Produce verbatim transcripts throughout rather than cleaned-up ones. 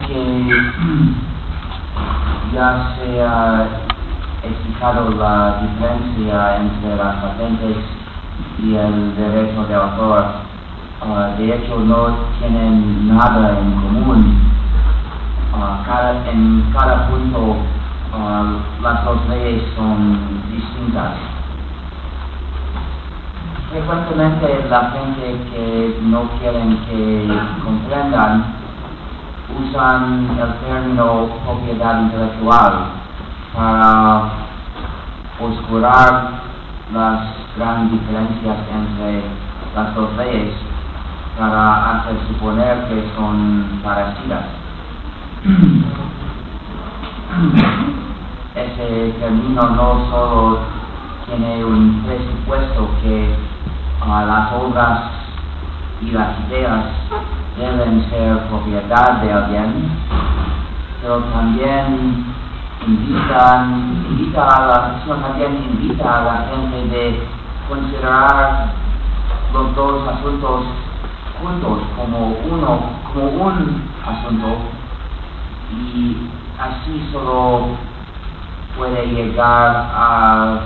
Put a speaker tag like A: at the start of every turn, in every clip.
A: que ya se ha explicado la diferencia entre las patentes y el derecho de autor. Uh, de hecho, no tienen nada en común. Uh, cada, en cada punto, uh, las dos leyes son distintas. Frecuentemente la gente que no quieren que comprendan usan el término propiedad intelectual para oscurar las grandes diferencias entre las dos leyes, para hacer suponer que son parecidas. Ese término no solo tiene un presupuesto que uh, las obras y las ideas deben ser propiedad de alguien, pero también invita, invita a la, sino también invita a la gente de considerar los dos asuntos juntos como uno, como un asunto, y así solo puede llegar a,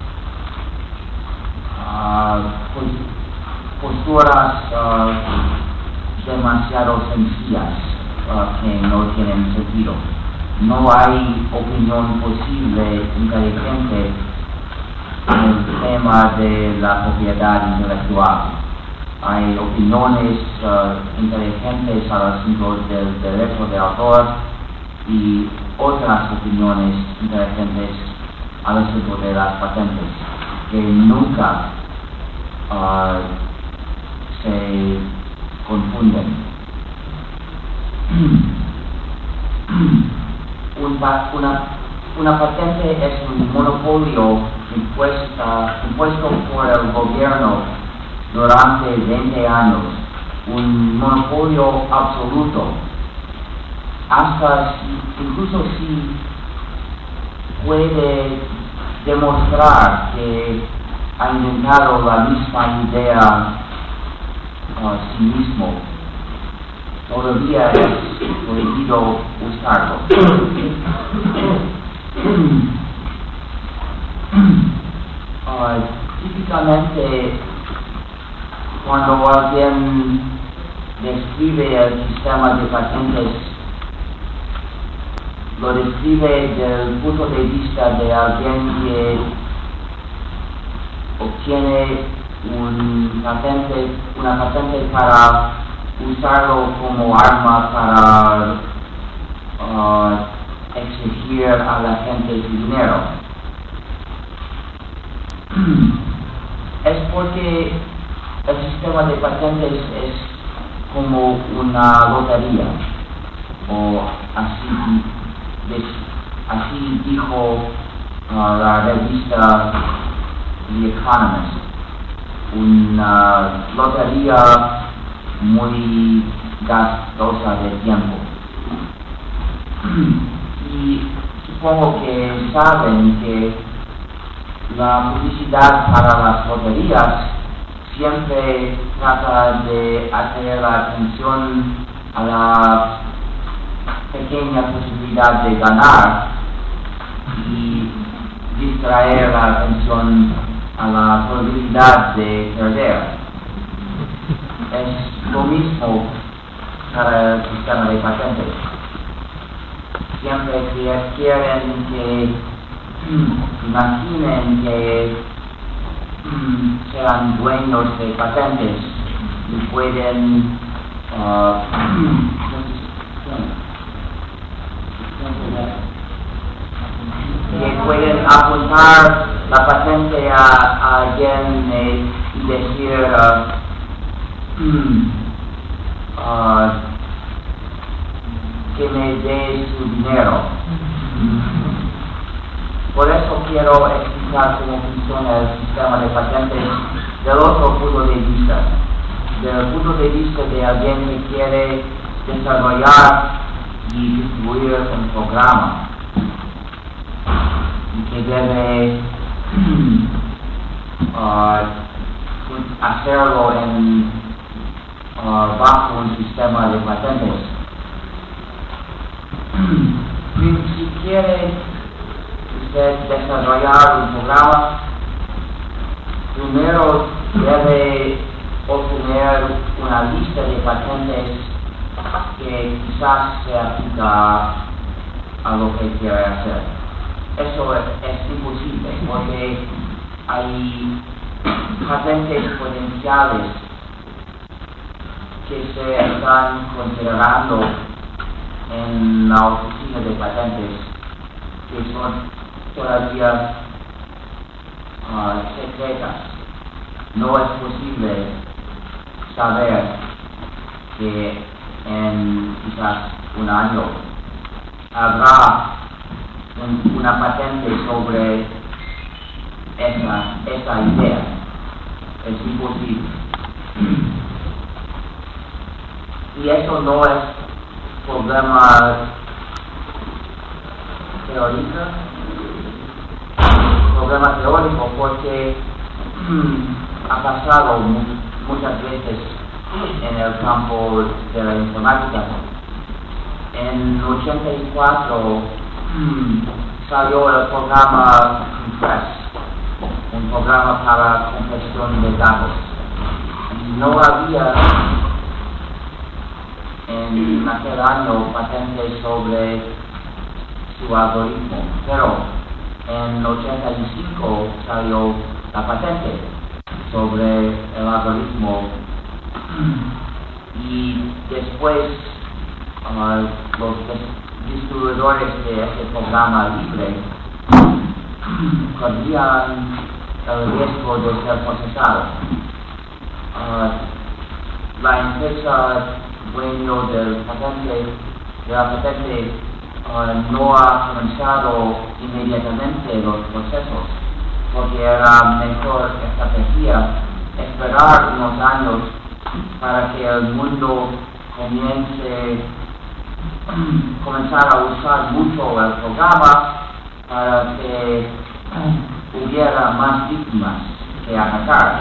A: a posturas uh, demasiado sencillas uh, que no tienen sentido. No hay opinión posible inteligente en el tema de la propiedad intelectual. Hay opiniones uh, inteligentes al asunto del derecho de autor y otras opiniones inteligentes al asunto de las patentes, que nunca uh, se confunden. Un, una, una patente es un monopolio impuesta, impuesto por el gobierno durante veinte años, un monopolio absoluto, hasta si, incluso si puede demostrar que ha inventado la misma idea a sí mismo, todavía es prohibido usarlo. uh, típicamente, cuando alguien describe el sistema de patentes, lo describe desde el punto de vista de alguien que obtiene un patente, una patente para usarlo como arma para uh, exigir a la gente su dinero. Es porque el sistema de patentes es como una lotería, o así, así dijo uh, la revista The Economist, una lotería muy gastosa de tiempo. Y supongo que saben que la publicidad para las loterías siempre trata de atraer la atención a la pequeña posibilidad de ganar y distraer la atención a la probabilidad de perder. Es lo mismo para el sistema de patentes. Siempre que quieren que imaginen que sean dueños de patentes y pueden uh, que pueden apuntar la patente a, a alguien eh, y decir uh, uh, que me dé su dinero. Por eso quiero explicar cómo funciona el sistema de patentes del otro punto de vista, del punto de vista de alguien que quiere desarrollar y distribuir un programa y que debe uh, hacerlo en, uh, bajo un sistema de patentes. si quiere usted desarrollar un programa, primero debe obtener una lista de patentes que quizás se aplica a lo que quiere hacer. Eso es, es imposible porque hay patentes potenciales que se están considerando en la oficina de patentes que son todavía uh, secretas. No es posible saber que en quizás un año habrá un, una patente sobre esa, esa idea. Es imposible. Y eso no es problema teórico, problema teórico porque ha pasado mu muchas veces en el campo de la informática. En ochenta y cuatro salió el programa Compress, un programa para compresión de datos. No había en aquel año patentes sobre su algoritmo, pero en ochenta y cinco salió la patente sobre el algoritmo y después uh, los distribuidores de este programa libre corrían el riesgo de ser procesados. Uh, la empresa dueño del patente, de la patente uh, no ha comenzado inmediatamente los procesos porque era mejor estrategia esperar unos años para que el mundo comience comenzar a usar mucho el programa para que hubiera más víctimas que atacar.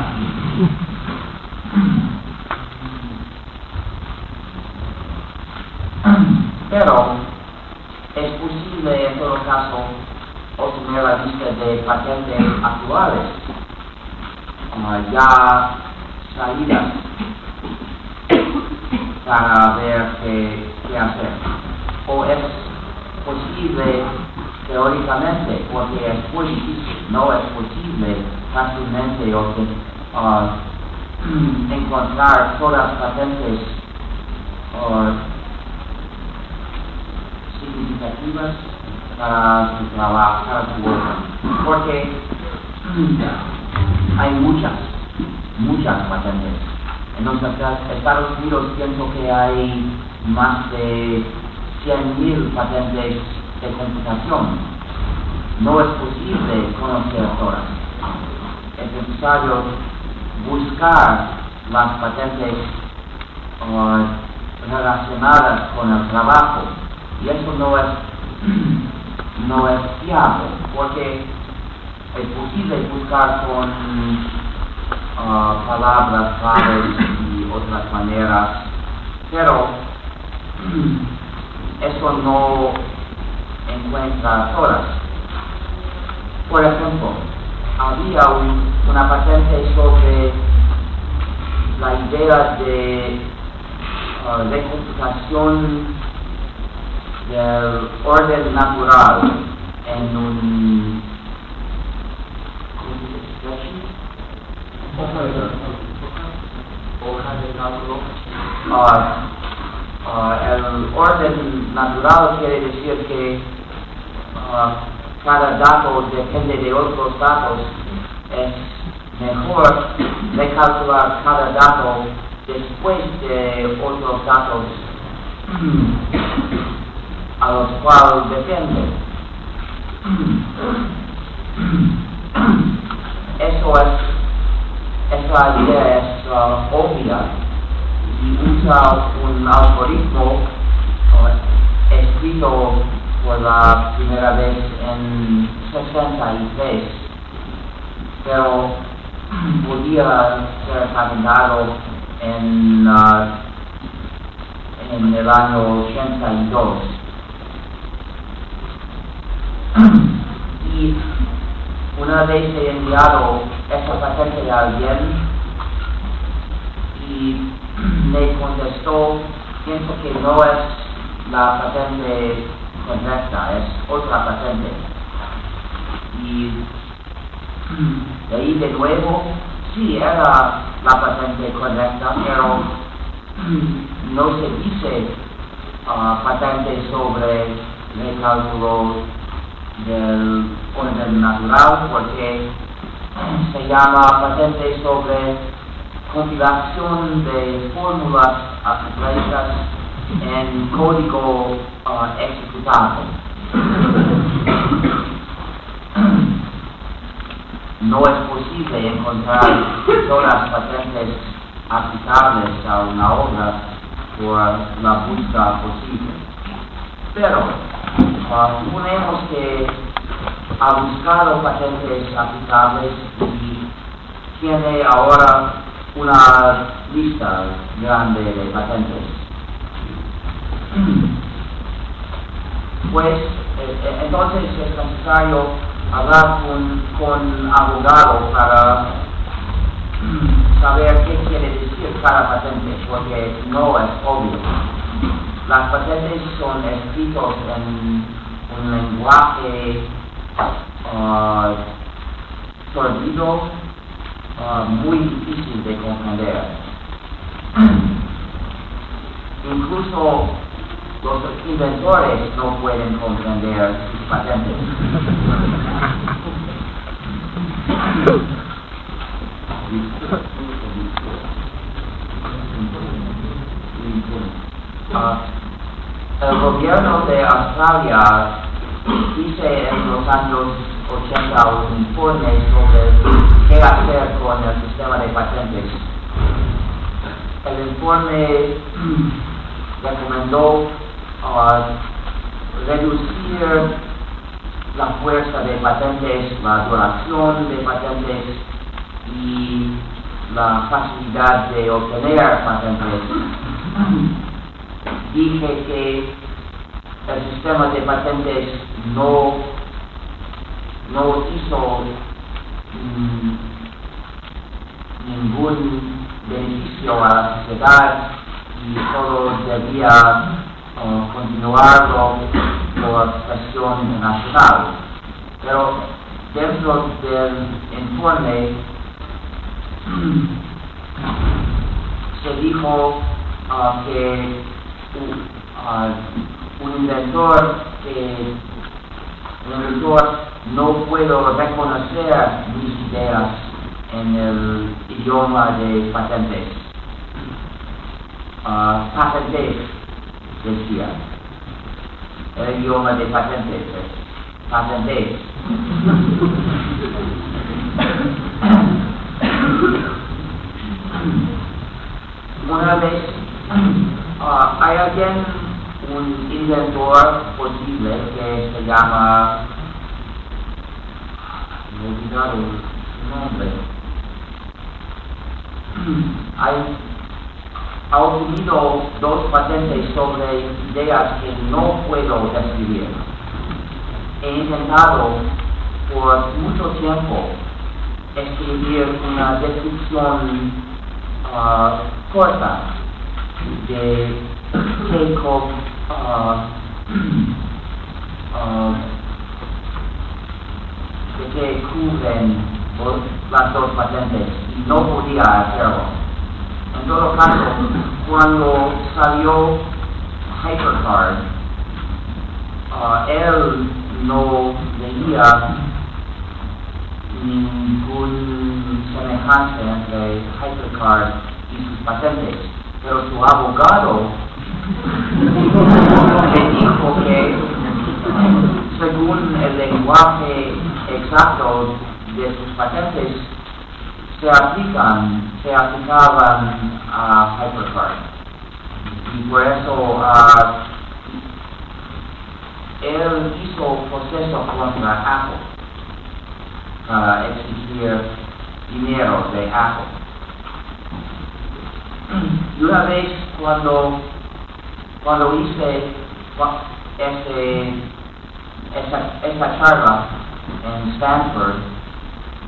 A: Pero es posible en todo caso obtener la lista de patentes actuales uh, ya salidas para ver qué, qué hacer. O es posible teóricamente, porque es muy difícil, no es posible fácilmente uh, encontrar todas las patentes uh, significativas para su trabajo, para su obra, porque hay muchas, muchas patentes. Entonces, en Estados Unidos pienso que hay más de cien mil patentes de computación. No es posible conocer todas. Es necesario buscar las patentes uh, relacionadas con el trabajo. Y eso no es, no es fiable, porque es posible buscar con uh, palabras claves y otras maneras, pero eso no encuentra todas. Por ejemplo, había un, una patente sobre la idea de, uh, de computación del orden natural en un hoja de cálculo. Uh, uh, el orden natural quiere decir que uh, cada dato depende de otros datos. Es mejor recalcular cada dato después de otros datos a los cuales depende. Eso es, esa idea es uh, obvia y usa un algoritmo uh, escrito por la primera vez en sesenta y tres, pero podía ser patentado en, uh, en el año ochenta y dos. una vez he enviado esa patente a alguien y me contestó, pienso que no es la patente correcta, es otra patente. Y de ahí de nuevo, sí, era la patente correcta, pero no se dice uh, patente sobre recálculo del orden natural, porque se llama patente sobre compilación de fórmulas algebraicas en código uh, ejecutable. No es posible encontrar todas las patentes aplicables a una obra por la búsqueda posible. Pero uh, suponemos que ha buscado patentes aplicables y tiene ahora una lista grande de patentes. Pues eh, entonces es necesario hablar con, con abogado para saber qué quiere decir cada patente, porque no es obvio. Las patentes son escritos en un lenguaje uh, sordido, uh, muy difícil de comprender. Incluso los inventores no pueden comprender sus patentes. Uh, el gobierno de Australia dice en los años ochenta un informe sobre qué hacer con el sistema de patentes. El informe recomendó uh, reducir la fuerza de patentes, la duración de patentes y la facilidad de obtener patentes. Dije que el sistema de patentes no, no hizo mm, ningún beneficio a la sociedad y solo debía uh, continuarlo por presión nacional. Pero dentro del informe se dijo uh, que uh, un inventor que un inventor no puedo reconocer mis ideas en el idioma de patentes. Uh, patentes, decía. El idioma de patentes es patentes. Una vez uh, hay alguien, un inventor posible que se llama, me he olvidado su nombre, hay, ha obtenido dos patentes sobre ideas que no puedo describir. He intentado por mucho tiempo escribir una descripción uh, corta de qué co, uh, uh, de qué cubren los, las dos patentes y no podía hacerlo. En todo caso, cuando salió HyperCard, uh, él no veía ningún semejante entre HyperCard y sus patentes, pero su abogado le dijo que según el lenguaje exacto de sus patentes se aplican, se aplicaban a HyperCard y por eso uh, él hizo proceso contra Apple para exigir dinero de Apple. Y una vez cuando cuando hice ese, esa, esa charla en Stanford,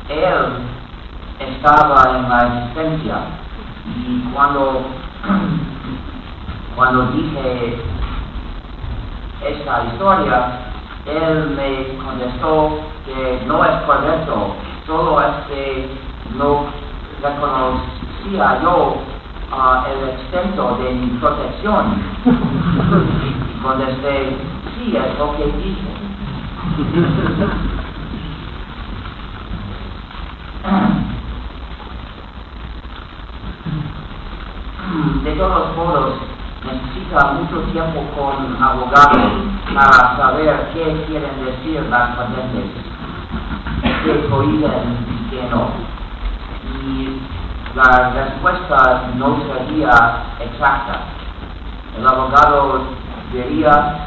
A: él estaba en la existencia, y cuando, cuando dije esta historia, él me contestó que no es correcto, solo es que no reconocía yo uh, el extento de mi protección. Y contesté, sí, es lo que dije. De todos modos, necesita mucho tiempo con abogados para saber qué quieren decir las patentes, qué prohíben y qué no. Y la respuesta no sería exacta. El abogado diría,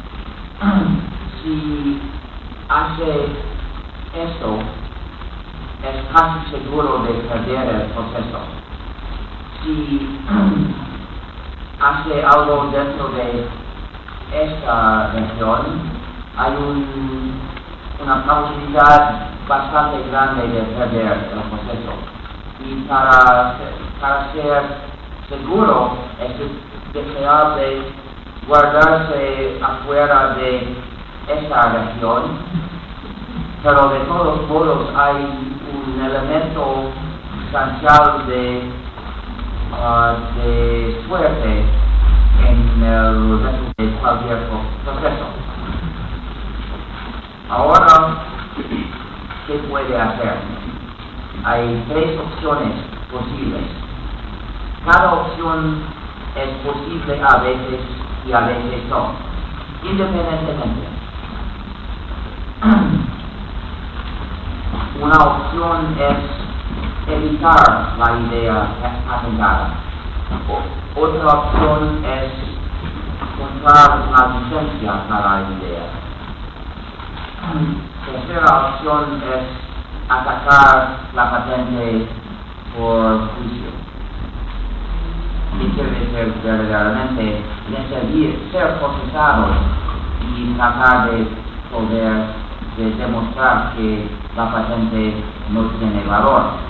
A: si hace esto, es casi seguro de perder el proceso. Si hace algo dentro de esta región, hay un, una probabilidad bastante grande de perder el proceso. Y para, para ser seguro, es deseable guardarse afuera de esta región, pero de todos modos hay un elemento sustancial de Uh, de suerte en el resto de cualquier proceso. Ahora, ¿qué puede hacer? Hay tres opciones posibles. Cada opción es posible a veces y a veces no, independientemente. Una opción es evitar la idea patentada. Otra opción es comprar una licencia para la idea. Tercera opción es atacar la patente por juicio. Y quiere decir verdaderamente decidir ser procesados y tratar de poder de demostrar que la patente no tiene valor.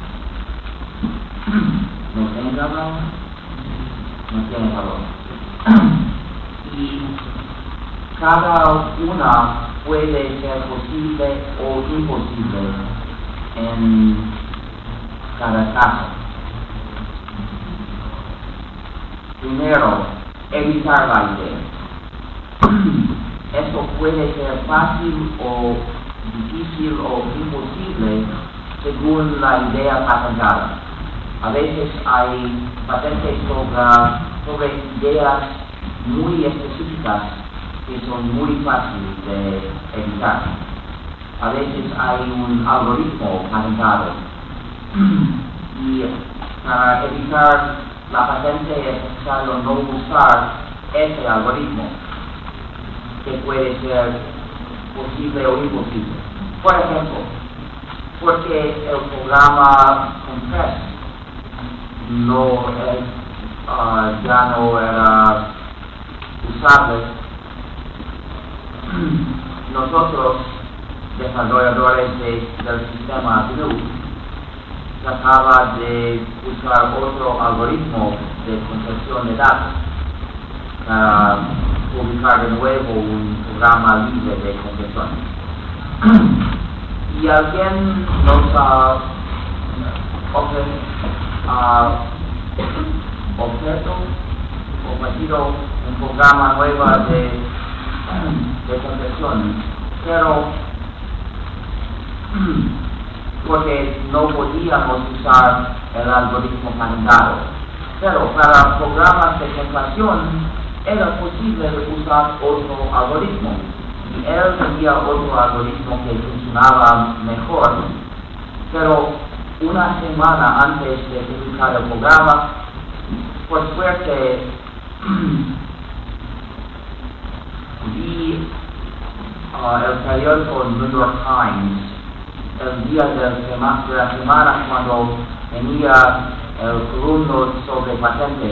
A: ¿No tiene valor? No tiene valor. Y cada una puede ser posible o imposible en cada caso. Primero, evitar la idea. Esto puede ser fácil o difícil o imposible según la idea patentada. A veces hay patentes sobre, sobre ideas muy específicas que son muy fáciles de evitar. A veces hay un algoritmo patentado. Y para evitar la patente es necesario no usar ese algoritmo, que puede ser posible o imposible. Por ejemplo, porque el programa Compress no es, uh, ya no era usable, nosotros, desarrolladores de, del sistema G N U, trataba de usar otro algoritmo de concepción de datos para publicar de nuevo un programa libre de concepción. Y alguien nos ha uh, ofrecido ofrecido un programa nuevo de, de concepción, pero porque no podíamos usar el algoritmo patentado. Pero para programas de concepción era posible usar otro algoritmo, y él tenía otro algoritmo que funcionaba mejor. Pero una semana antes de publicar el programa, por suerte, vi uh, el periódico New York Times el día de, sema, de la semana cuando tenía el columno sobre patentes,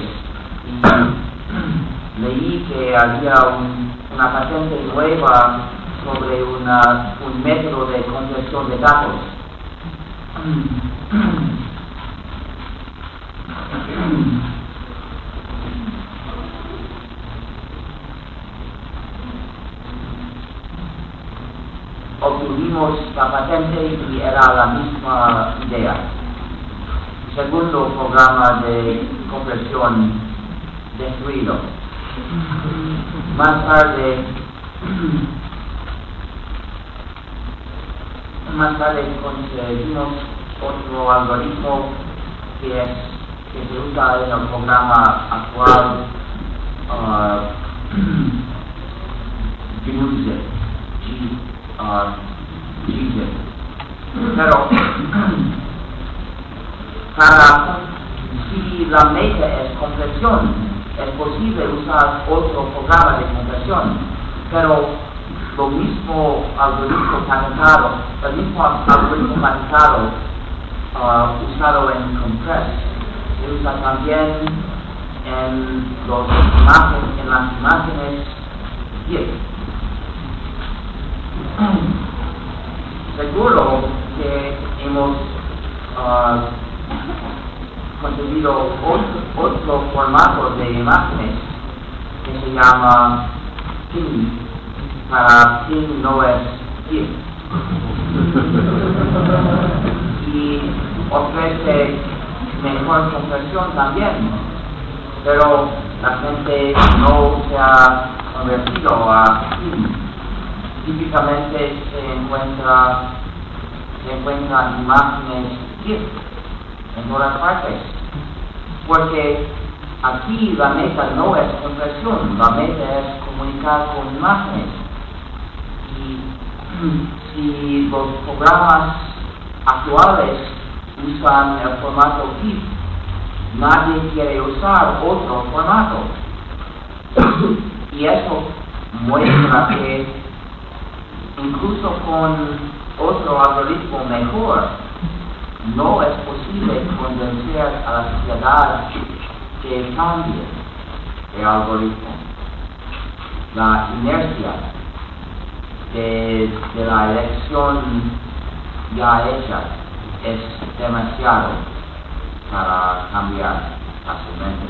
A: y leí que había un, una patente nueva sobre una, un método de conversión de datos obtuvimos la patente y era la misma idea. Segundo programa de compresión destruido. Más tarde, más tarde conseguimos otro algoritmo que es que se usa en el programa actual, uh, GNU-zip, G, uh, G-zip. Pero para si la meta es compresión, es posible usar otro programa de compresión, pero lo mismo algoritmo patentado, el mismo algoritmo patentado uh, usado en Compress, se usa también en, los imágenes, en las imágenes GIF. Seguro que hemos uh, conseguido otro, otro formato de imágenes que se llama P I N, para P I N no es GIF, y ofrece mejor compresión también, pero la gente no se ha convertido a P I N. Típicamente se encuentra se encuentran imágenes GIF en todas partes, porque aquí la meta no es compresión, la meta es comunicar con imágenes. Y si los programas actuales usan el formato GIF, nadie quiere usar otro formato. Y eso muestra que incluso con otro algoritmo mejor, no es posible convencer a la sociedad que cambie el algoritmo. La inercia de, de la elección ya hecha es demasiado para cambiar fácilmente.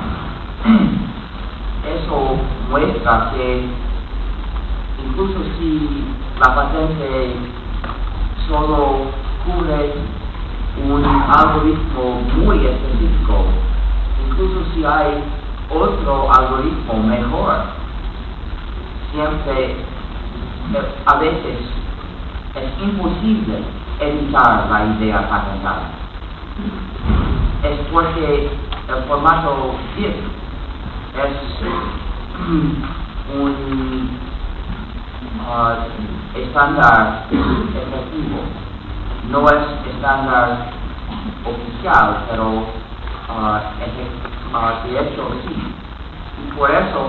A: Eso muestra que incluso si la patente solo cubre un algoritmo muy específico, incluso si hay otro algoritmo mejor, siempre, a veces, es imposible evitar la idea patentada. Es porque el formato GIF es un uh, estándar efectivo. No es estándar oficial, pero uh, uh, de hecho sí. Y por eso,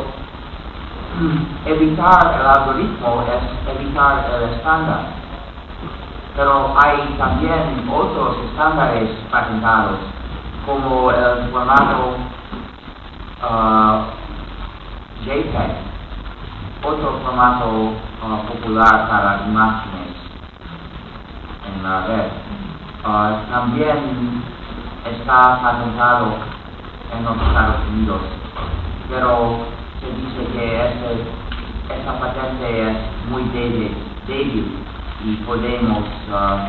A: evitar el algoritmo es evitar el estándar. Pero hay también otros estándares patentados, como el formato uh, JPEG, otro formato uh, popular para imágenes en la red. Uh, también está patentado en los Estados Unidos, pero se dice que este, esta patente es muy débil, débil y podemos uh,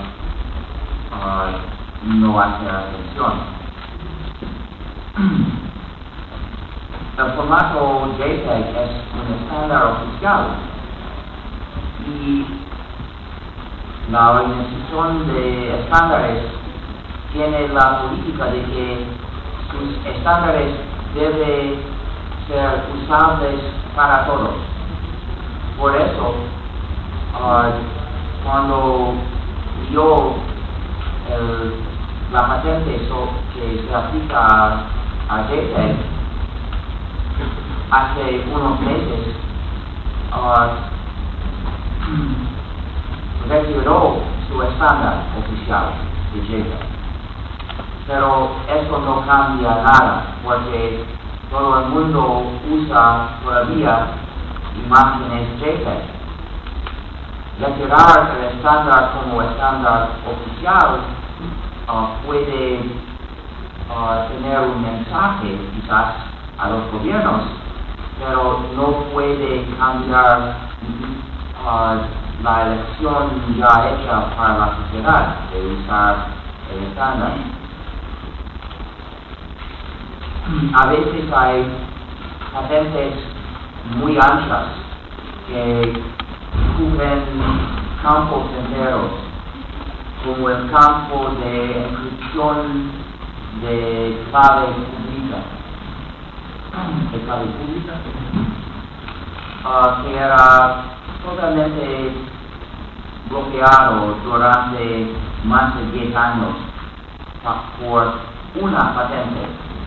A: uh, no hacer atención. El formato JPEG es un estándar oficial y la Organización de Estándares tiene la política de que sus estándares deben ser usables para todos. Por eso, uh, cuando yo el, la patente so, que se aplica a, a JPEG hace unos meses, uh, retiró su estándar oficial de JPEG. Pero eso no cambia nada, porque todo el mundo usa todavía imágenes JPEG. Retirar el estándar como estándar oficial uh, puede uh, tener un mensaje quizás a los gobiernos, pero no puede cambiar uh, la elección ya hecha para la sociedad de usar el estándar. A veces hay patentes muy anchas que cubren campos enteros, como el campo de encripción de clave pública, de clave pública, uh, que era totalmente bloqueado durante más de diez años por una patente.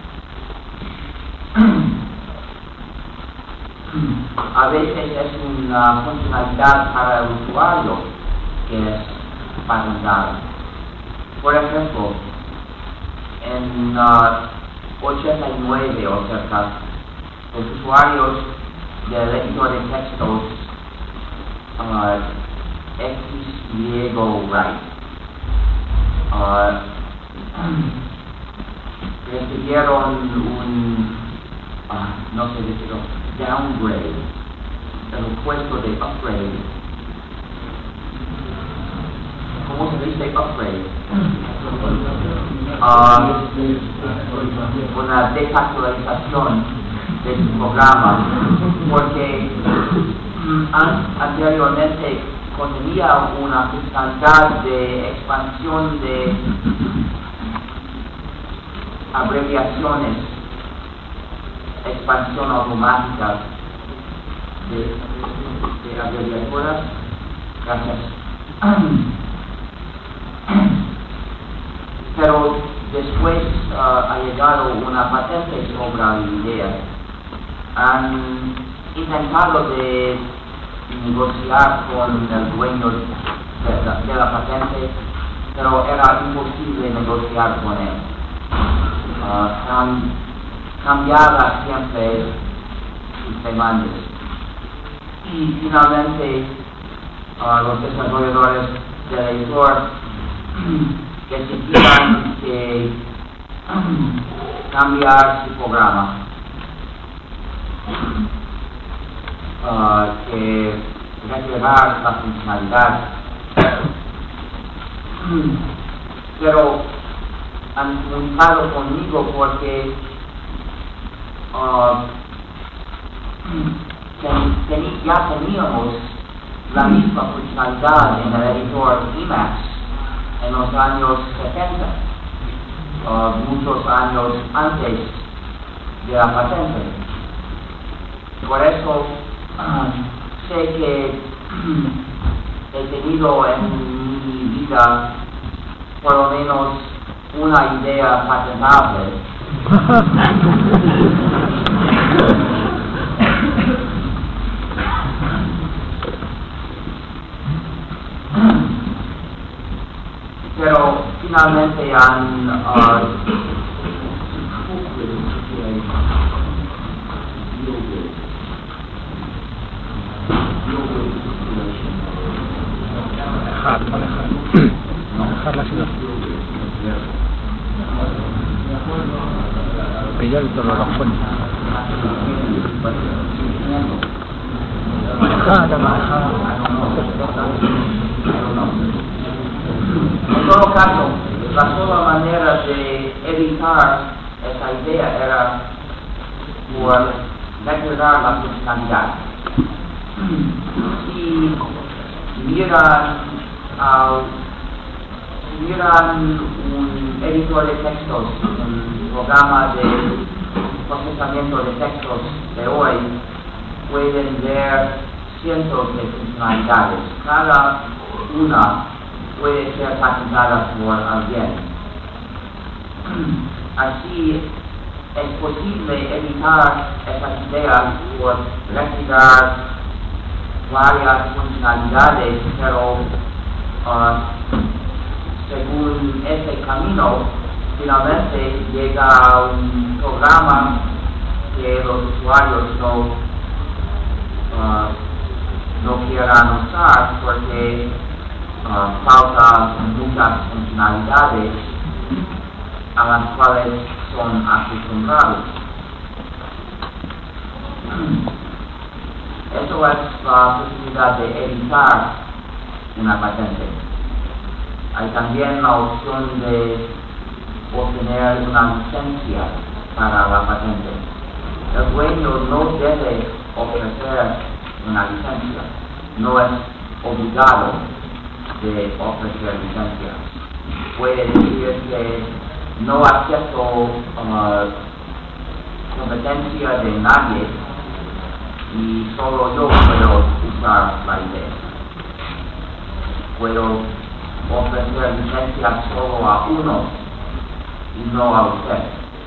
A: A veces es una funcionalidad para el usuario que es patentada. Por ejemplo, en uh, ochenta y nueve o cerca, los usuarios del editor de textos uh, X Diego Wright uh, recibieron un, uh, no sé decirlo, downgrade, el puesto de upgrade. ¿Cómo se dice upgrade? Uh, una desactualización de su programa, porque an anteriormente contenía una funcionalidad de expansión de abreviaciones, expansión automática de, de abreviaturas. Gracias. Pero después uh, ha llegado una patente sobre la idea. Han intentado de negociar con el dueño de la, de la patente, pero era imposible negociar con él. Uh, cam, cambiaba siempre sus demandas. Y finalmente uh, los desarrolladores del editor decidieron que cambiar su programa, uh, que retirar la funcionalidad, pero han comunicado conmigo porque uh, ten, ten, ya teníamos la misma funcionalidad en el editor Emacs en los años setenta, uh, muchos años antes de la patente. Por eso uh, sé que he tenido en mi vida por lo menos una idea patentable. Pero finalmente han uh,
B: manejar, manejar, manejar la ciudad, pillar todos los fondos, manejar, manejar.
A: En todo caso, la sola manera de evitar esa idea era por declarar la funcionalidad. Si miran, uh, si miran un editor de textos, un programa de procesamiento de textos de hoy, pueden ver cientos de funcionalidades. Cada una puede ser patentada por alguien. Así es posible evitar esas ideas por retirar varias funcionalidades, pero uh, según ese camino finalmente llega a un programa que los usuarios no, uh, no quieran usar porque Uh, falta muchas funcionalidades a las cuales son acostumbrados. Eso es la posibilidad de evitar una patente. Hay también la opción de obtener una licencia para la patente. El dueño no debe ofrecer una licencia, no es obligado de ofrecer licencia. Puede decir que no acepto uh, competencia de nadie y solo yo puedo usar la idea. Puedo ofrecer licencia solo a uno y no a usted.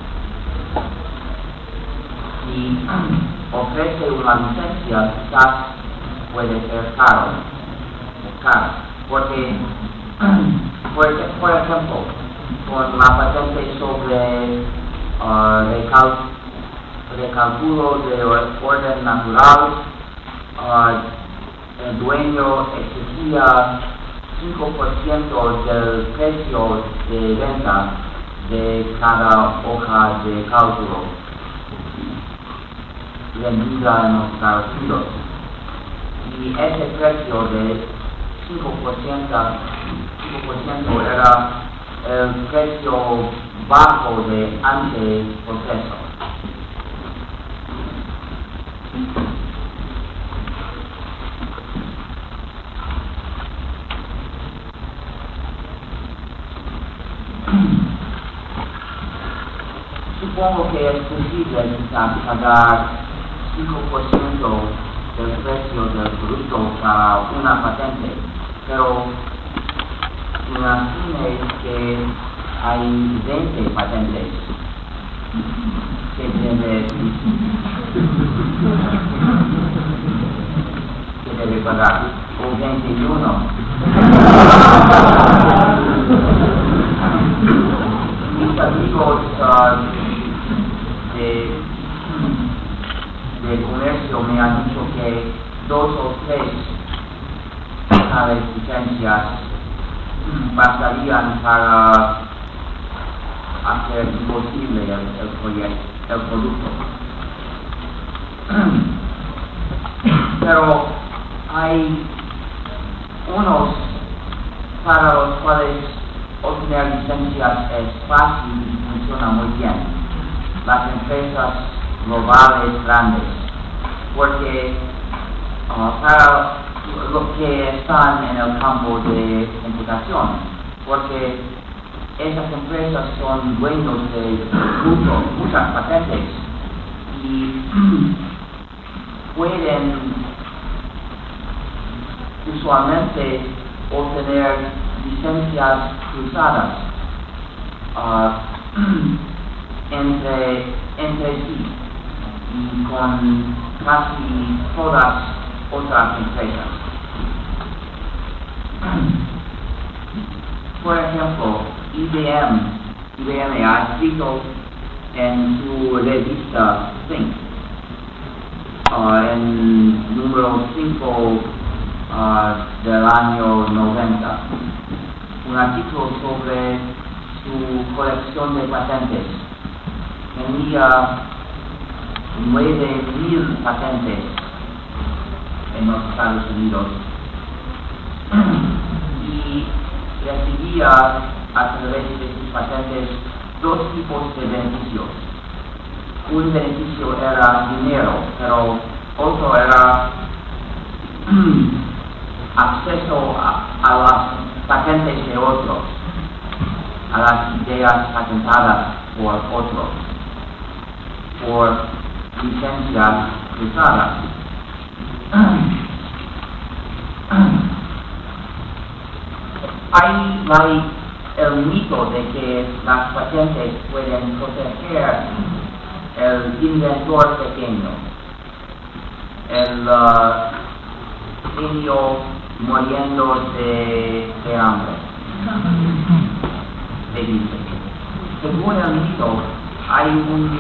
A: Si ofrece una licencia, quizás puede ser caro, caro, porque, por, por ejemplo, con la patente sobre uh, recal, recálculo de orden natural, uh, el dueño exigía cinco por ciento del precio de venta de cada hoja de cálculo vendida en los Estados Unidos. Y ese precio de cinco por ciento, cinco por ciento era el precio bajo de anteproceso. Supongo que es posible quizás pagar cinco por ciento del precio del producto para una patente, pero imagine que hay veinte patentes que debe, que debe pagar, o veintiuno. Mis amigos uh, de, de comercio me han dicho que dos o tres tales licencias bastarían para hacer imposible el, el proyecto, el producto. Pero hay unos para los cuales obtener licencias es fácil y funciona muy bien. Las empresas globales grandes, porque uh, para los que están en el campo de computación, porque esas empresas son dueños de mucho, muchas patentes y pueden usualmente obtener licencias cruzadas uh, entre, entre sí y con casi todas otras empresas. Por ejemplo, I B M, I B M ha escrito en su revista Think, uh, en número cinco uh, del año noventa, un artículo sobre su colección de patentes. Tenía nueve mil patentes en los Estados Unidos y recibía a través de sus patentes dos tipos de beneficios. Un beneficio era dinero, pero otro era acceso a, a las patentes de otros, a las ideas patentadas por otros, por licencias cruzadas. Hay la, el mito de que las patentes pueden proteger el inventor pequeño, el uh, niño muriendo de, de hambre. Se dice, según el mito, hay un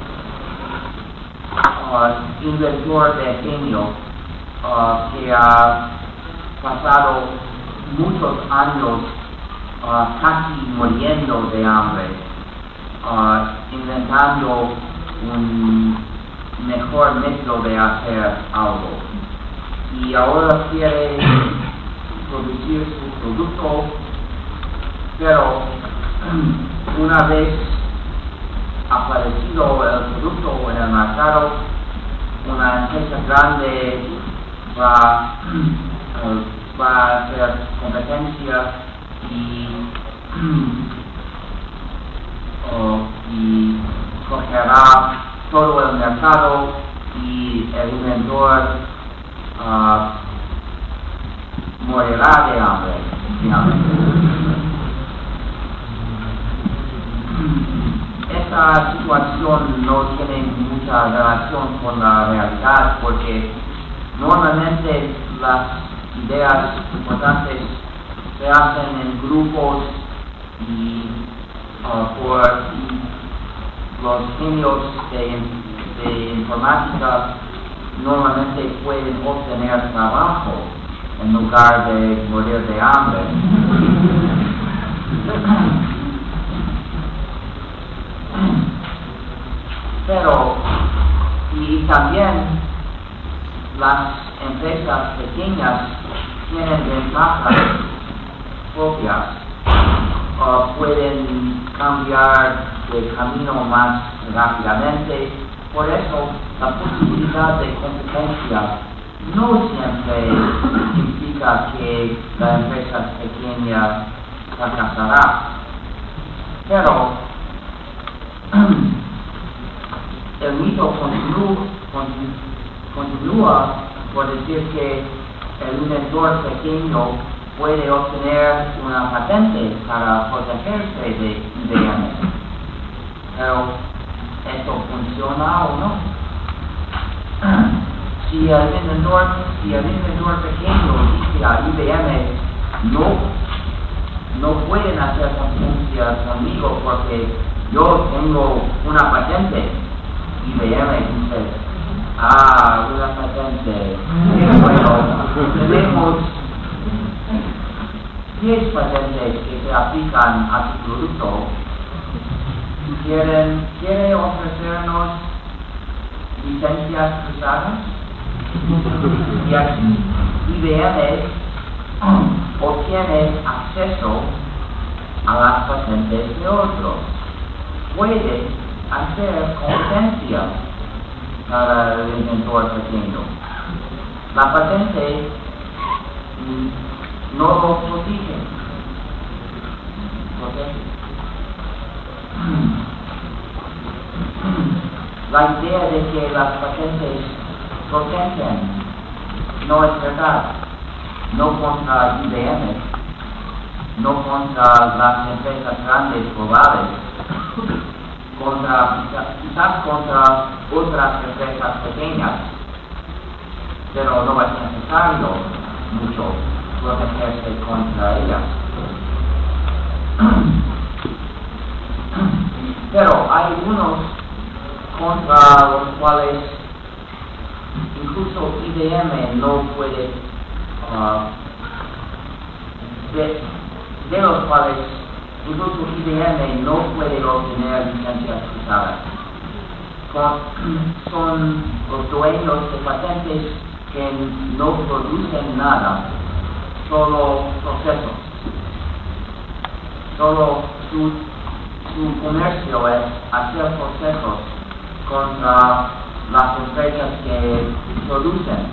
A: uh, inventor pequeño uh, que ha pasado muchos años uh, casi muriendo de hambre, uh, inventando un mejor método de hacer algo. Y ahora quiere producir su producto, pero una vez aparecido el producto en el mercado, una empresa grande va, va a hacer competencia y, oh, y cogerá todo el mercado y el inventor uh, morirá de hambre finalmente. Esta situación no tiene mucha relación con la realidad porque normalmente las ideas importantes se hacen en grupos y uh, por los genios de, de informática normalmente pueden obtener trabajo en lugar de morir de hambre. Pero, y también las empresas pequeñas tienen ventajas propias, o pueden cambiar de camino más rápidamente. Por eso, la posibilidad de competencia no siempre implica que la empresa pequeña fracasará. Pero, el mito continúa, continúa por decir que el inventor pequeño puede obtener una patente para protegerse de I B M. Pero, ¿esto funciona o no? Si el inventor, si el inventor pequeño dice a I B M, no, no pueden hacer competencia conmigo porque yo tengo una patente, I B M dice, ah, una patente. Bueno, tenemos diez patentes que se aplican a su producto. ¿Quieren, ¿Quiere ofrecernos licencias cruzadas? Y aquí I B M obtiene acceso a las patentes de otros. Puede hacer competencia para el inventor pequeño. La patente no lo protege. ¿Okay? La idea de que las patentes protegen no es verdad. No contra I B M, no contra las empresas grandes globales, contra, quizás contra otras empresas pequeñas, pero no es necesario mucho protegerse contra ellas. Pero hay unos contra los cuales incluso I B M no puede, uh, de, de los cuales incluso I B M no puede obtener licencias cruzadas. Son los dueños de patentes que no producen nada, solo procesos. Solo su, su comercio es hacer procesos contra las empresas que producen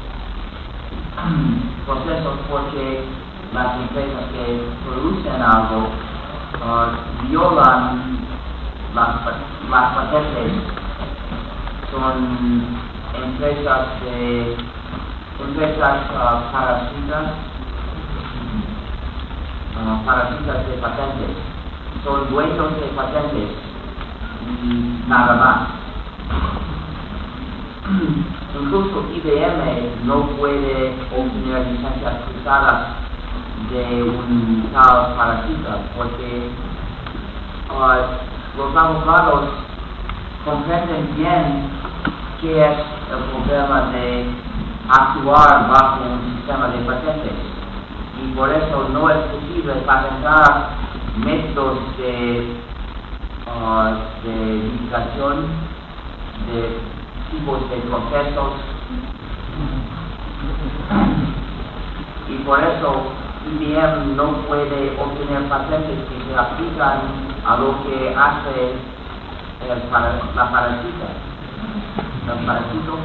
A: procesos, porque las empresas que producen algo uh, violan las, las patentes. Son empresas de empresas uh, parasitas uh, parasitas de patentes. Son dueños de patentes y nada más. Incluso I B M no puede obtener licencias cruzadas de un tal parasita porque uh, los abogados comprenden bien qué es el problema de actuar bajo un sistema de patentes. y por eso no es posible patentar métodos de, uh, de divulgación de tipos de procesos, y por eso I B M no puede obtener patentes que se aplican a lo que hace el para, la parasita. El parasito.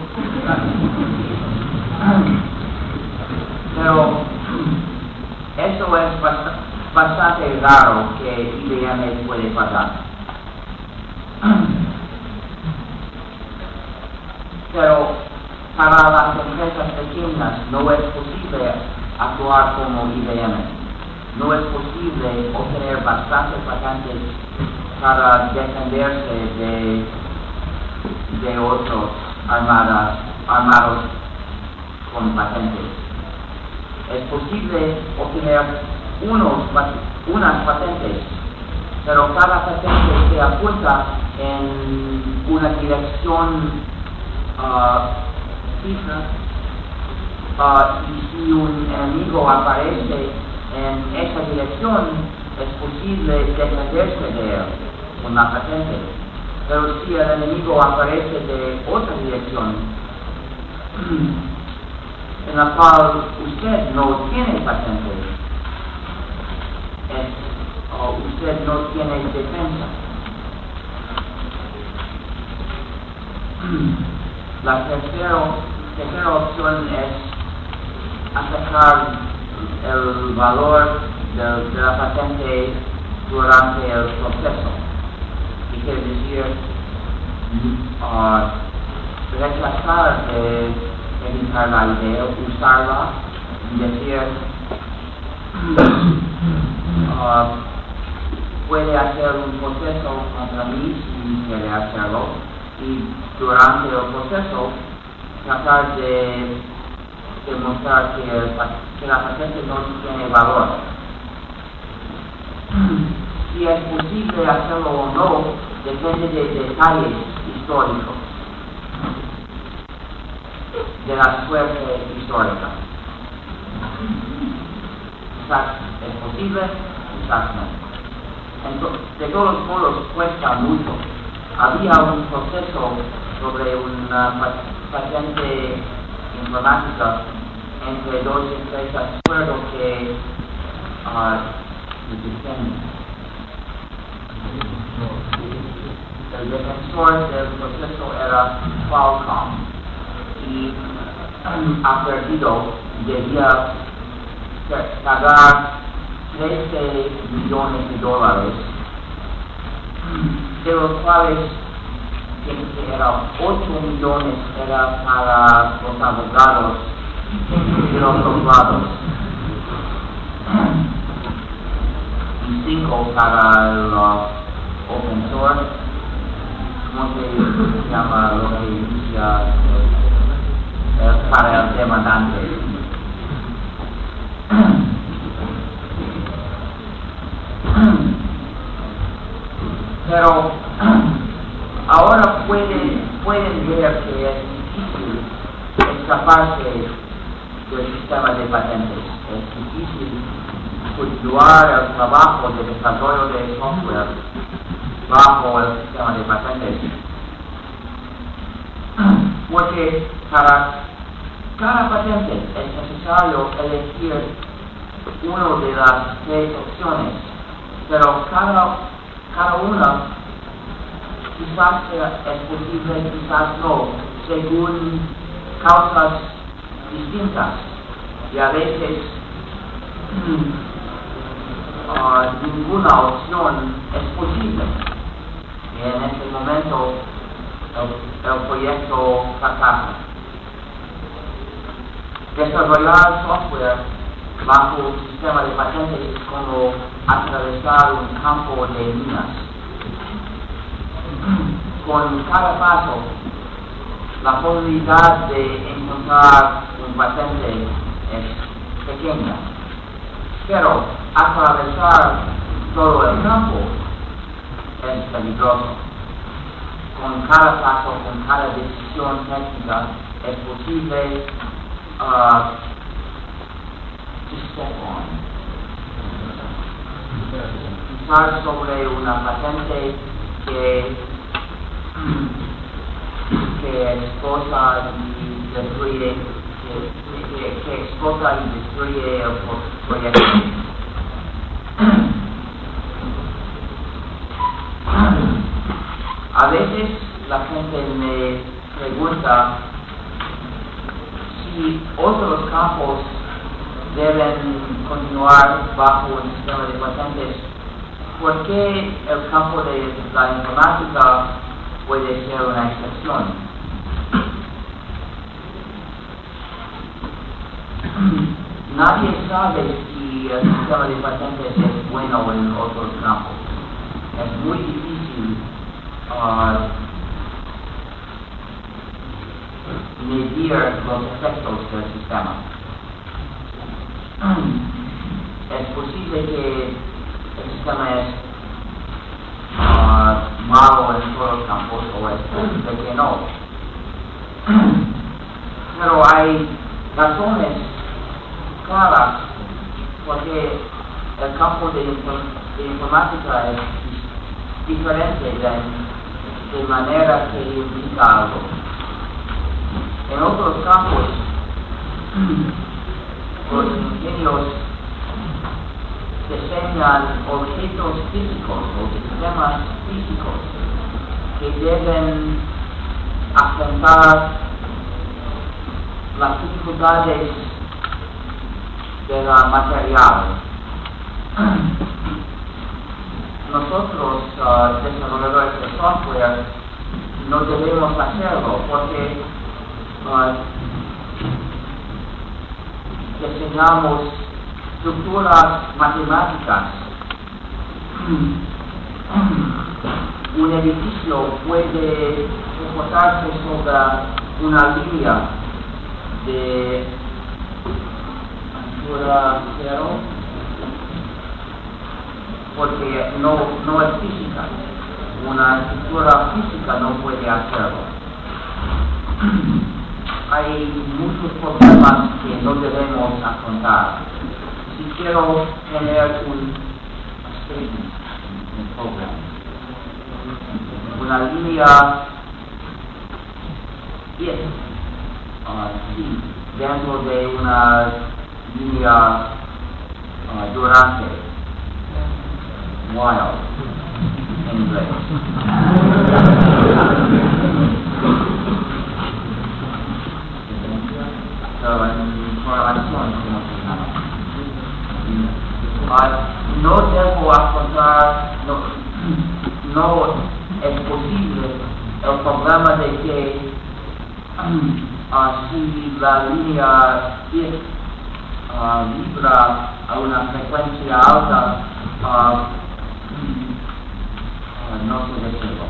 A: Pero eso es bast- bastante raro que I B M puede pasar. Pero para las empresas pequeñas no es posible actuar como I B M. No es posible obtener bastantes patentes para defenderse de, de otros armadas, armados con patentes. Es posible obtener unos, unas patentes, pero cada patente se apunta en una dirección uh, fija. Uh, y si un enemigo aparece en esa dirección, es posible defenderse de él con la patente. Pero si el enemigo aparece de otra dirección, en la cual usted no tiene patente, es, o usted no tiene defensa. La tercera, tercera opción es atacar el valor de, de la patente durante el proceso. Y quiere decir uh, rechazar de editar la idea, usarla y decir uh, puede hacer un proceso contra mí si quiere hacerlo, y durante el proceso tratar de demostrar que, el, que la patente no tiene valor. Si es posible hacerlo o no depende de detalles históricos, de la suerte histórica. Quizás es posible, quizás no. Entonces, de todos modos cuesta mucho. Había un proceso sobre una patente informática entre dos empresas. Recuerdo que uh, el defensor del proceso era Qualcomm y um, ha perdido, debía pagar trece millones de dólares, de los cuales que era ocho millones era para los abogados y los juzgados y cinco para el uh, ofensor, ¿cómo se llama lo que inicia eh, para el demandante? Pero ahora pueden, pueden ver que es difícil escaparse del sistema de patentes. Es difícil continuar el trabajo de desarrollo de software bajo el sistema de patentes. Porque para cada patente es necesario elegir una de las tres opciones, pero cada, cada una quizás es posible, quizás no, según causas distintas, y a veces uh, ninguna opción es posible. Y en este momento el, el proyecto fracasa. Desarrollar software bajo un sistema de patentes es como atravesar un campo de minas. Con cada paso, la probabilidad de encontrar un patente es pequeña, pero atravesar todo el campo es peligroso. Con cada paso, con cada decisión técnica, es posible uh, to step on. pensar sobre una patente que, que explota y destruye, que, que, que explota y destruye el proyecto. A veces la gente me pregunta si otros campos deben continuar bajo el sistema de patentes, ¿por qué el campo de la informática puede ser una excepción? Nadie sabe si el sistema de patentes es bueno en otros campos. Es muy difícil uh, medir los efectos del sistema. Es posible que el sistema es uh, malo en todos los campos, o es posible que no. Pero hay razones claras porque el campo de, de informática es diferente de, de manera que implica algo. En otros campos, los ingenios diseñan objetos físicos o sistemas físicos que deben afrontar las dificultades de la material. Nosotros, uh, desarrolladores de software, no debemos hacerlo porque uh, diseñamos estructuras matemáticas. Un edificio puede comportarse sobre una línea de altura cero porque no, no es física. Una estructura física no puede hacerlo. Hay muchos problemas que no debemos afrontar. Si quiero tener un statement, un program, una línea if, uh, si, dentro de una línea uh, durante, while, en inglés. So, en correlación, como se llama. Uh, no debo afrontar, no, no es posible el problema de que uh, si la línea if uh, vibra a una frecuencia alta, uh, uh, no se deseo.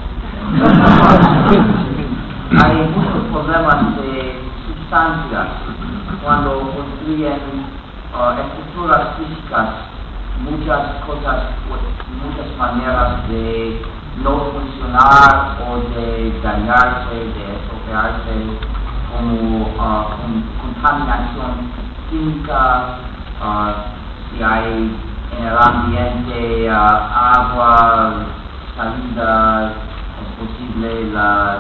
A: Hay muchos problemas de sustancias cuando construyen uh, estructuras físicas, muchas cosas, muchas maneras de no funcionar o de dañarse, de estropearse, como uh, con, contaminación química, uh, si hay en el ambiente uh, agua, salida, es posible la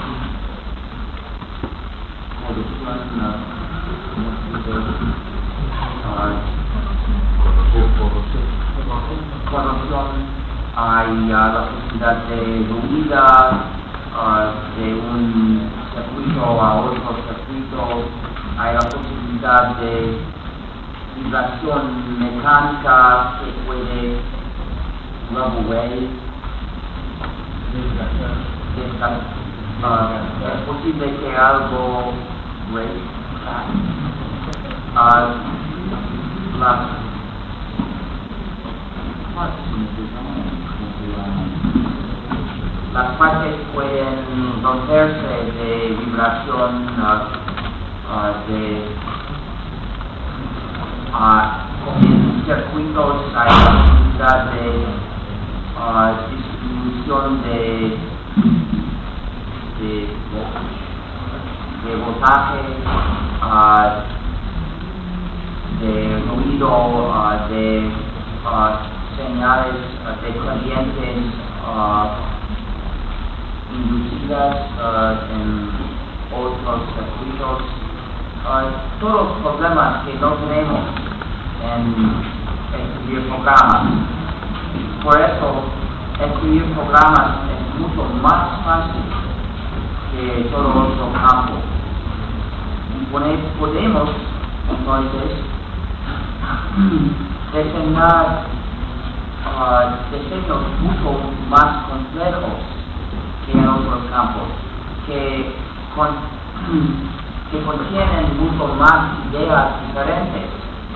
A: corrupción, uh, corrupción. Hay uh, la posibilidad de ruida uh, de un circuito a otro circuito, hay la posibilidad de vibración mecánica que puede rub away. Uh, es posible que algo break uh, las Las partes pueden romperse de vibración, uh, uh, de uh, en circuitos hay la posibilidad de uh, distribución de, de, de voltaje, uh, de ruido, uh, de uh, señales uh, de corrientes uh, inducidas uh, en otros circuitos, uh, todos los problemas que no tenemos en escribir programas. Por eso, escribir programas es mucho más fácil que todo otro campo. Podemos, entonces, diseñar uh, diseños mucho más complejos que en otros campos, que, con, que contienen mucho más ideas diferentes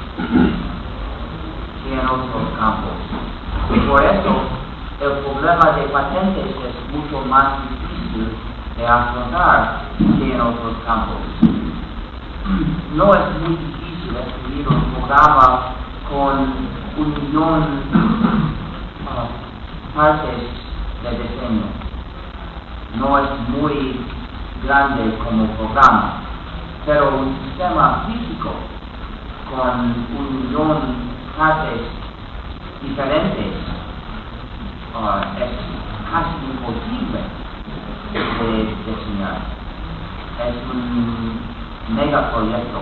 A: que en otros campos. Y por eso, el problema de patentes es mucho más difícil de afrontar que en otros campos. No es muy difícil escribir un programa con un millón de uh, partes de diseño. No es muy grande como programa, pero un sistema físico con un millón de partes diferentes uh, es casi imposible de diseñar. Es un megaproyecto.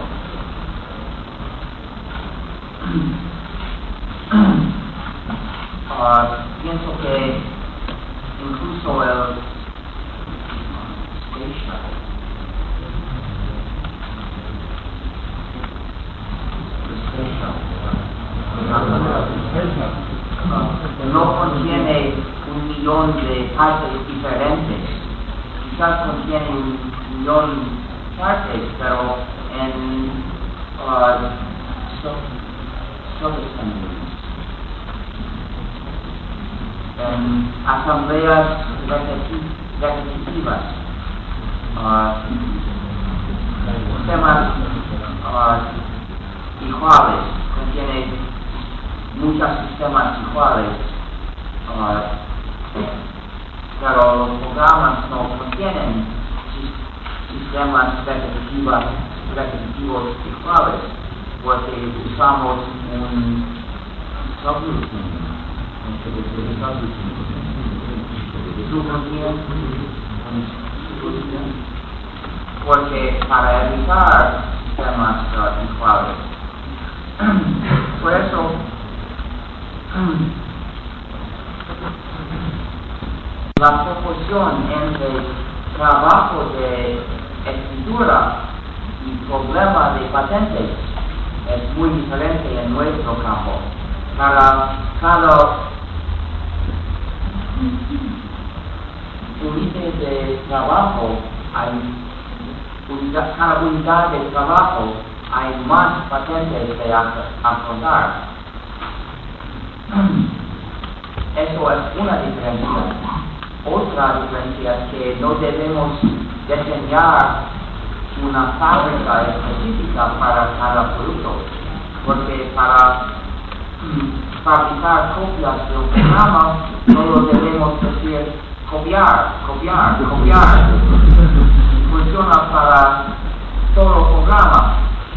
A: Uh, pienso que incluso el uh, no contiene un millón de partes diferentes. Quizás contiene un millón de partes, pero en uh, subassemblies, en asambleas repetitivas, uh, sistemas uh, iguales, contiene muchos sistemas iguales, uh, pero los programas no contienen sistemas repetitivos, repetitivos iguales, porque usamos un subroutine. Porque para evitar sistemas uh, iguales. Por eso, la proporción entre trabajo de escritura y problema de patentes es muy diferente en nuestro campo. Para cada unidad de trabajo, hay unidad, cada unidad de trabajo hay más patentes de afrontar. Eso es una diferencia. Otra diferencia es que no debemos diseñar una fábrica específica para cada producto, porque para fabricar copias del programa solo debemos decir copiar, copiar, copiar. Funciona para todo el programa.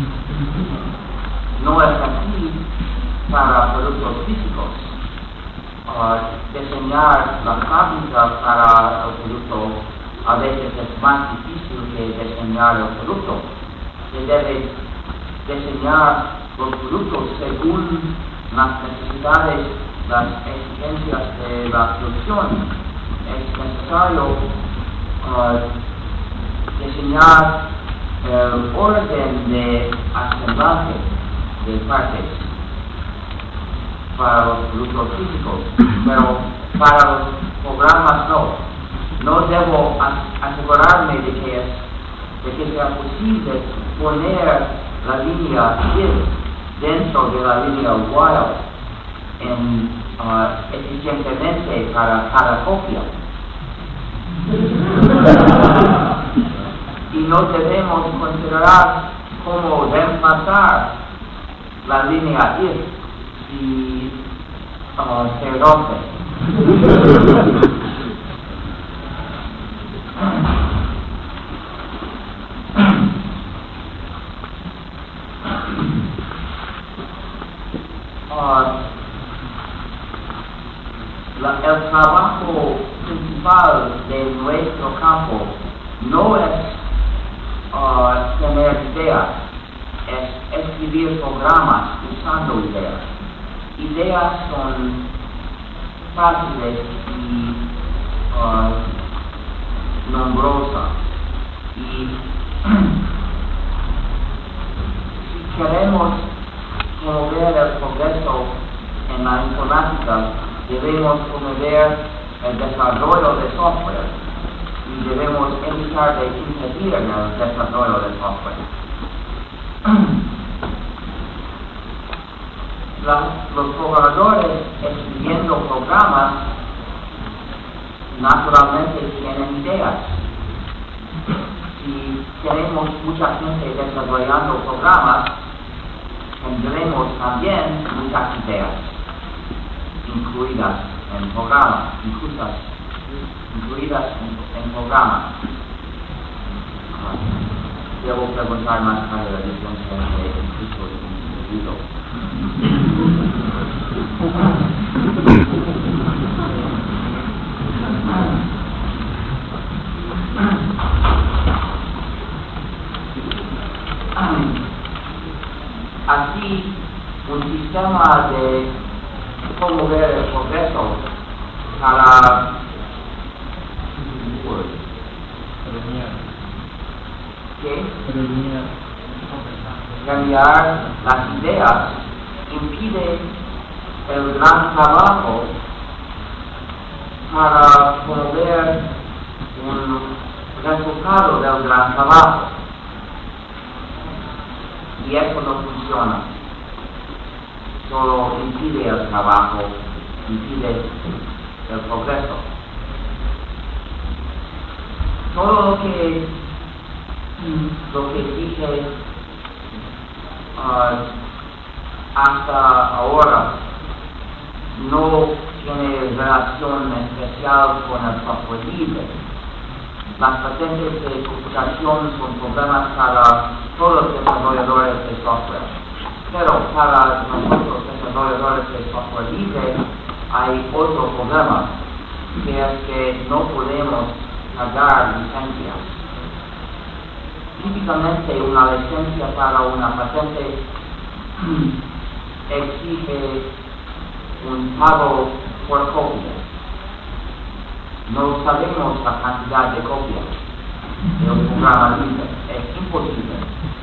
A: No es así para productos físicos. Uh, diseñar la fábrica para el producto a veces es más difícil que diseñar el producto. Se debe diseñar los productos según las necesidades, las exigencias de la producción. Es necesario uh, diseñar el orden de asemblaje de partes para los productos físicos, pero para los programas no. No debo asegurarme de que, es, de que sea posible poner la línea if dentro de la línea while en, uh, eficientemente para cada copia. Y no debemos considerar cómo reemplazar la línea if y uh, se rompe. Uh, la, el trabajo principal de nuestro campo no es uh, tener ideas, es escribir programas usando ideas. Ideas son fáciles y uh, nombrosas. Y si queremos promover el progreso en la informática, debemos promover el desarrollo de software y debemos evitar de impedir el desarrollo de software. La, los programadores escribiendo programas naturalmente tienen ideas. Si tenemos mucha gente desarrollando programas, tendremos también muchas ideas incluidas en programas, incluidas, incluidas en, en programas. Debo preguntar más tarde la diferencia entre incluso y individuo. Así, un sistema de promover el progreso para ¿qué? Cambiar las ideas impide el gran trabajo para promover un resultado del gran trabajo. Y eso no funciona. Solo impide el trabajo, impide el progreso. Todo lo que lo que dije uh, hasta ahora no tiene relación especial con el software libre. Las patentes de computación son problemas para todos los desarrolladores de software, pero para nosotros desarrolladores de software libre hay otro problema, que es que no podemos pagar licencias. Típicamente una licencia para una patente exige un pago por copia. No sabemos la cantidad de copias de un programa libre, es imposible.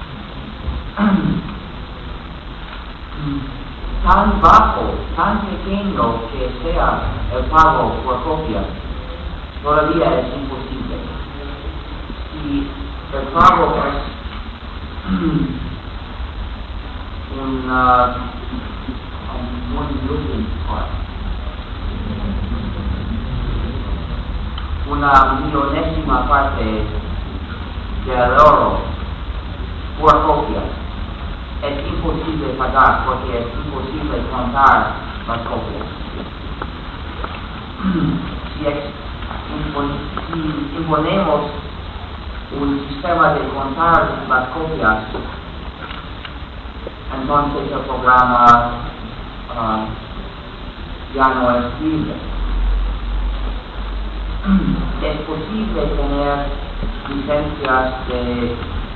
A: Tan bajo, tan pequeño que sea el pago por copia, todavía es imposible. Si el pago es una una millonésima parte del oro por copia, es imposible pagar porque es imposible contar las copias. Si, ex, impon, si imponemos un sistema de contar las copias, entonces el programa uh, ya no es libre. Es posible tener licencias de,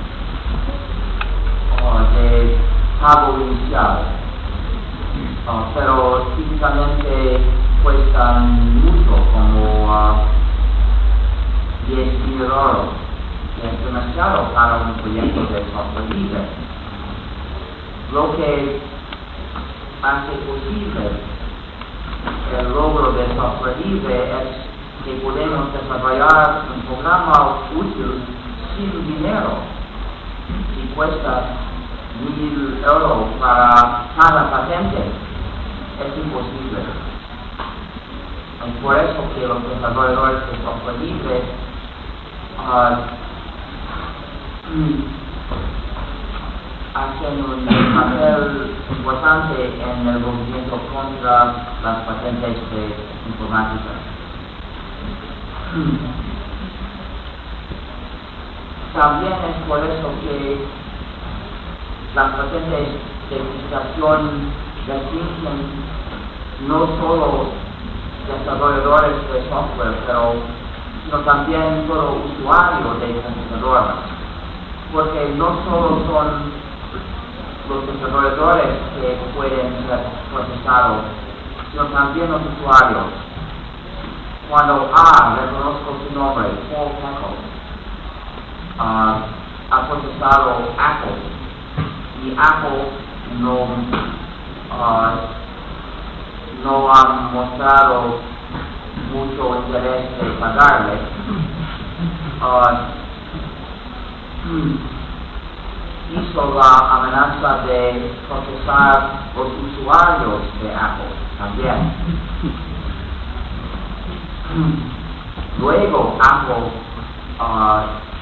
A: uh, de pago inicial, uh, pero típicamente cuestan mucho, como uh, diez mil euros, que es demasiado para un proyecto de software libre. Lo que hace posible el logro de software libre es que podemos desarrollar un programa útil sin dinero. Si cuesta mil euros para cada patente, es imposible. Es por eso que los desarrolladores de software libre uh, hacen un papel importante en el movimiento contra las patentes de informática. También es por eso que las patentes de computación restringen no solo desarrolladores de software, pero sino también todo usuario de computadoras, porque no solo son los desarrolladores que pueden ser procesados, sino también los usuarios. Cuando A, reconozco su nombre, Paul Peckle, uh, ha procesado Apple, y Apple no, uh, no ha mostrado mucho interés de pagarle, uh, hizo la amenaza de procesar los usuarios de Apple también. Luego Apple uh,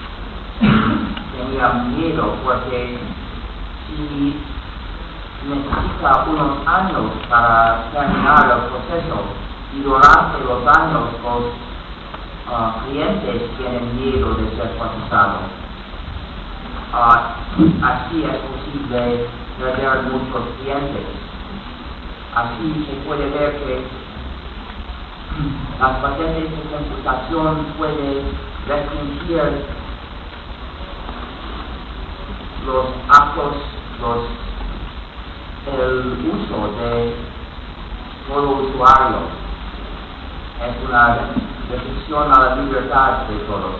A: tenía miedo porque si necesita unos años para terminar el proceso y durante los años los uh, clientes tienen miedo de ser procesados. Uh, así es posible perder muchos clientes. Así se puede ver que las patentes de computación pueden restringir los actos, los, el uso de todo usuario. Es una restricción a la libertad de todos.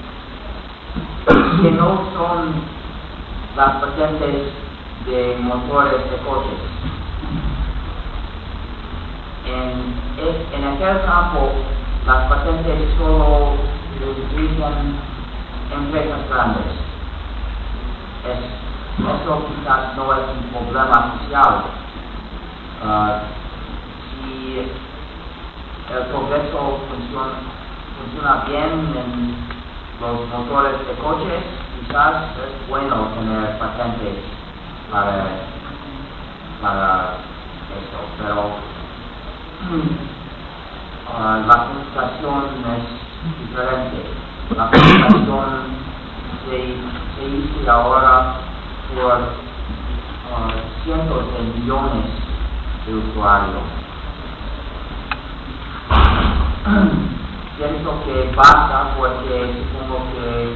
A: Que no son las patentes de motores de coches. En, en aquel campo, las patentes solo los utilizan empresas grandes. Es, eso quizás no es un problema social. Uh, si el progreso funciona, funciona bien en los motores de coches, quizás es bueno tener patentes para, para esto, pero Uh, la computación es diferente. La computación se, se hizo ahora por uh, cientos de millones de usuarios. Pienso que basta porque supongo que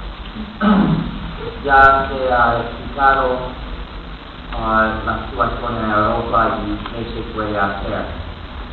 A: ya se ha explicado uh, la situación en Europa y qué se puede hacer.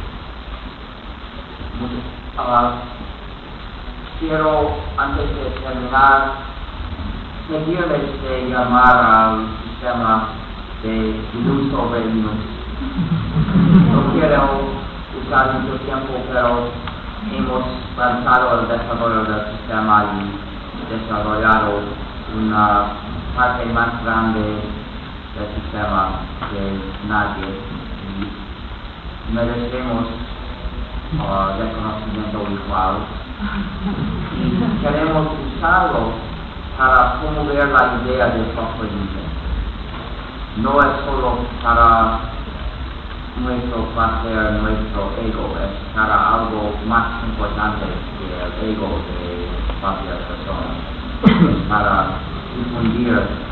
A: Uh, quiero, antes de terminar, seguirles de llamar al sistema de minus sobre minus. No quiero usar mucho tiempo, pero hemos lanzado el desarrollo del sistema y desarrollado una parte más grande del sistema que nadie. Y merecemos Uh, reconocimiento igual y queremos usarlo para promover la idea de software libre. No es solo para nuestro placer, nuestro ego, es para algo más importante que el ego de cualquier persona. Es para difundir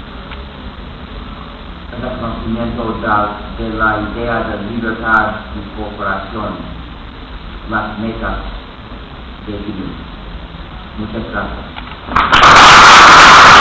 A: el reconocimiento de, de la idea de libertad y cooperación, las metas de Dios. Muchas gracias.